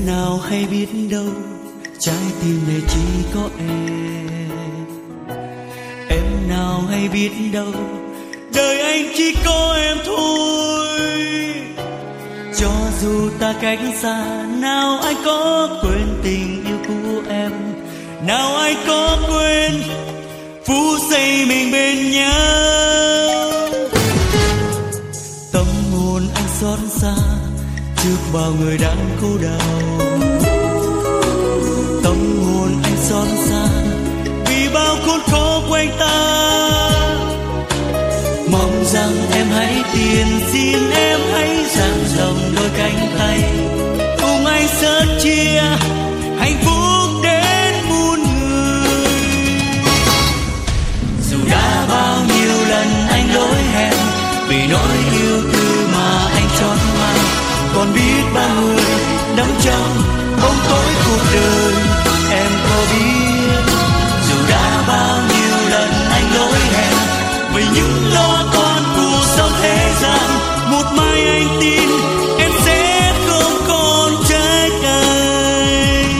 nào hay biết đâu trái tim này chỉ có em nào hay biết đâu đời anh chỉ có em thôi. Cho dù ta cách xa, nào anh có quên tình yêu của em, nào anh có quên phút giây mình bên nhau. Tâm hồn anh xót xa trước bao người đang cô đau, tâm hồn anh xót xa vì bao khốn khó quanh ta. Mong rằng em hãy tiền xin em hãy dang rộng đôi cánh tay cùng anh sớt chia hạnh phúc đến muôn người. Dù đã bao nhiêu lần anh lỗi hẹn vì nỗi yêu thương mà anh chót mang, còn biết bao người đắm trong bóng tối cuộc đời. Em có biết dù đã bao nhiêu lần anh lỗi hẹn vì những lo toan cuộc sống thế gian, một mai anh tin em sẽ không còn trách anh.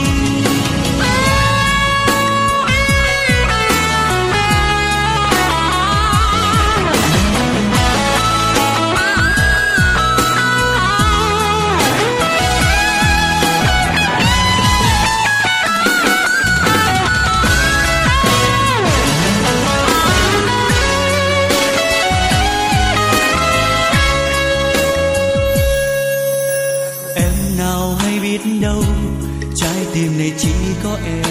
Đâu trái tim này chỉ có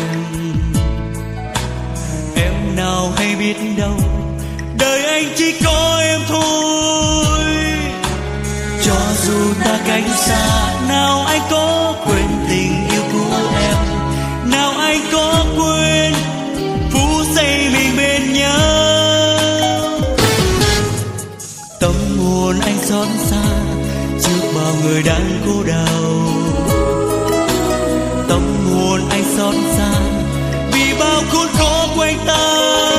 em nào hay biết đâu đời anh chỉ có em thôi. Cho dù ta cách xa, nào anh có quên tình yêu của em, nào anh có quên phút giây mình bên nhau. Tâm hồn anh xót xa trước bao người đang cô đau, tâm hồn anh xót xa vì bao khốn khó quanh ta.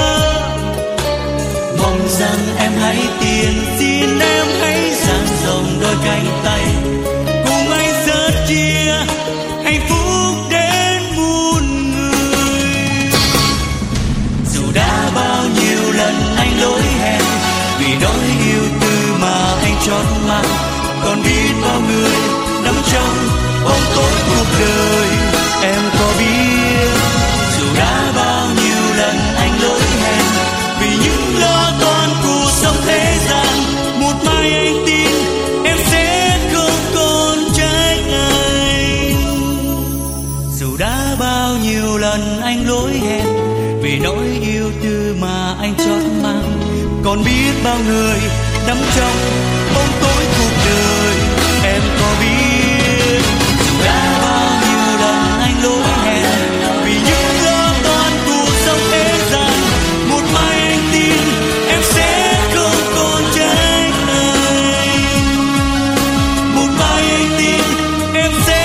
Mong rằng em hãy tiền xin em hãy dang rộng đôi cánh tay cùng anh sớt chia hạnh phúc đến muôn người. Dù đã bao nhiêu lần anh lỗi hẹn vì nỗi yêu tư mà anh chót mang, còn biết bao người nắm trong bóng tối cuộc đời. Em có biết dù đã bao nhiêu lần anh lỗi hẹn vì những lo toan cuộc sống thế gian, một mai anh tin em sẽ không còn trách anh. Dù đã bao nhiêu lần anh lỗi hẹn vì nỗi yêu tư mà anh chót mang, còn biết bao người nắm trong bóng tối cuộc đời. Em có biết dù đã bao nhiêu lần anh lỗi hẹn vì những lo toan cuộc sống thế gian, một mai anh tin em sẽ không còn trách anh. Một mai anh tin em sẽ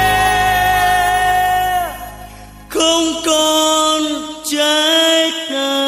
không còn trách anh.